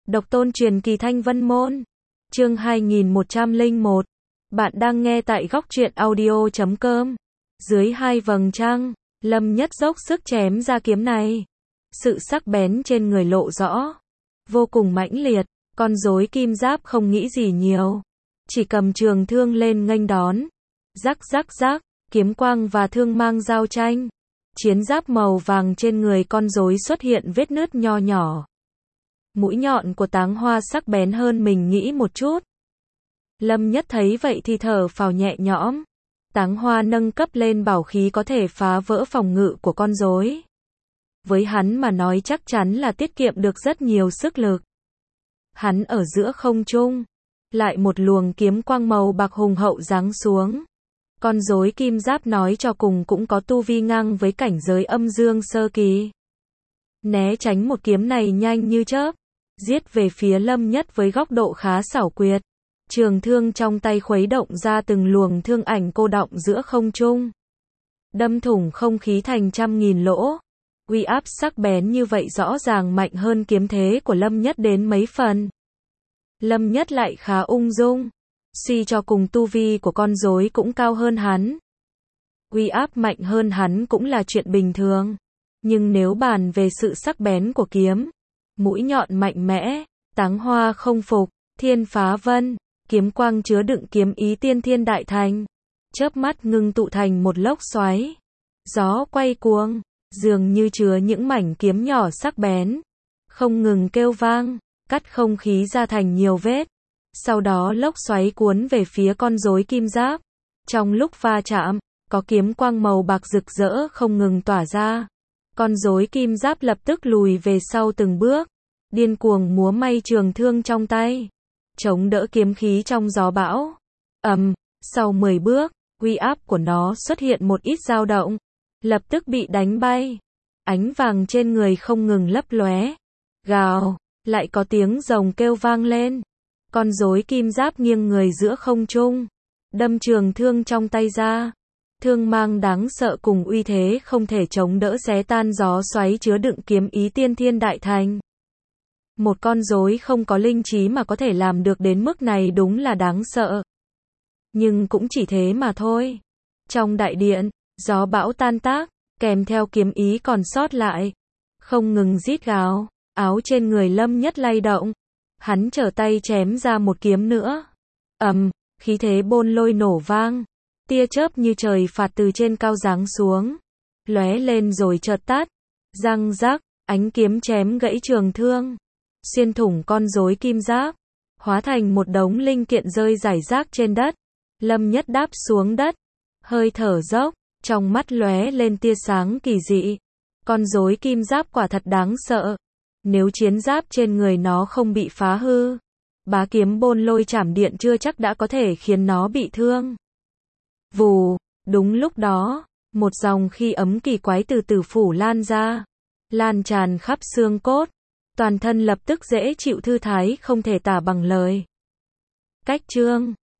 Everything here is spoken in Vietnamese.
Độc tôn truyền kỳ Thanh Vân Môn. Chương 2101. Bạn đang nghe tại góc truyện audio.com. Dưới hai vầng trăng, Lâm Nhất dốc sức chém ra kiếm này. Sự sắc bén trên người lộ rõ, vô cùng mãnh liệt, con rối kim giáp không nghĩ gì nhiều, chỉ cầm trường thương lên nghênh đón. Rắc rắc rắc, kiếm quang và thương mang giao tranh. Chiến giáp màu vàng trên người con rối xuất hiện vết nứt nho nhỏ. Mũi nhọn của táng hoa sắc bén hơn mình nghĩ một chút. Lâm Nhất thấy vậy thì thở phào nhẹ nhõm. Táng hoa nâng cấp lên bảo khí có thể phá vỡ phòng ngự của con rối. Với hắn mà nói chắc chắn là tiết kiệm được rất nhiều sức lực. Hắn ở giữa không trung, lại một luồng kiếm quang màu bạc hùng hậu giáng xuống. Con rối kim giáp nói cho cùng cũng có tu vi ngang với cảnh giới âm dương sơ kỳ. Né tránh một kiếm này nhanh như chớp, giết về phía Lâm Nhất với góc độ khá xảo quyệt. Trường thương trong tay khuấy động ra từng luồng thương ảnh cô đọng giữa không trung, đâm thủng không khí thành trăm nghìn lỗ. Uy áp sắc bén như vậy rõ ràng mạnh hơn kiếm thế của Lâm Nhất đến mấy phần. Lâm Nhất lại khá ung dung, suy cho cùng tu vi của con rối cũng cao hơn hắn. Uy áp mạnh hơn hắn cũng là chuyện bình thường. Nhưng nếu bàn về sự sắc bén của kiếm, mũi nhọn mạnh mẽ, táng hoa không phục, thiên phá vân, kiếm quang chứa đựng kiếm ý tiên thiên đại thành. Chớp mắt ngưng tụ thành một lốc xoáy. Gió quay cuồng, dường như chứa những mảnh kiếm nhỏ sắc bén, không ngừng kêu vang, cắt không khí ra thành nhiều vết. Sau đó lốc xoáy cuốn về phía con rối kim giáp. Trong lúc va chạm, có kiếm quang màu bạc rực rỡ không ngừng tỏa ra. Con rối kim giáp lập tức lùi về sau từng bước, điên cuồng múa may trường thương trong tay, chống đỡ kiếm khí trong gió bão. Sau 10 bước, uy áp của nó xuất hiện một ít dao động, lập tức bị đánh bay. Ánh vàng trên người không ngừng lấp lóe. Gào, lại có tiếng rồng kêu vang lên. Con rối kim giáp nghiêng người giữa không trung, đâm trường thương trong tay ra. Thương mang đáng sợ cùng uy thế không thể chống đỡ xé tan gió xoáy chứa đựng kiếm ý tiên thiên đại thành. Một con rối không có linh trí mà có thể làm được đến mức này đúng là đáng sợ. Nhưng cũng chỉ thế mà thôi. Trong đại điện, gió bão tan tác, kèm theo kiếm ý còn sót lại, không ngừng rít gào. Áo trên người Lâm Nhất lay động. Hắn trở tay chém ra một kiếm nữa. Khí thế bôn lôi nổ vang. Tia chớp như trời phạt từ trên cao giáng xuống, lóe lên rồi chợt tắt. Răng rắc, ánh kiếm chém gãy trường thương, xuyên thủng con rối kim giáp, hóa thành một đống linh kiện rơi rải rác trên đất. Lâm Nhất đáp xuống đất, hơi thở dốc, trong mắt lóe lên tia sáng kỳ dị. Con rối kim giáp quả thật đáng sợ. Nếu chiến giáp trên người nó không bị phá hư, bá kiếm bôn lôi chảm điện chưa chắc đã có thể khiến nó bị thương. Vù, đúng lúc đó, một dòng khí ấm kỳ quái từ tử phủ lan ra, lan tràn khắp xương cốt, toàn thân lập tức dễ chịu thư thái không thể tả bằng lời. Cách chương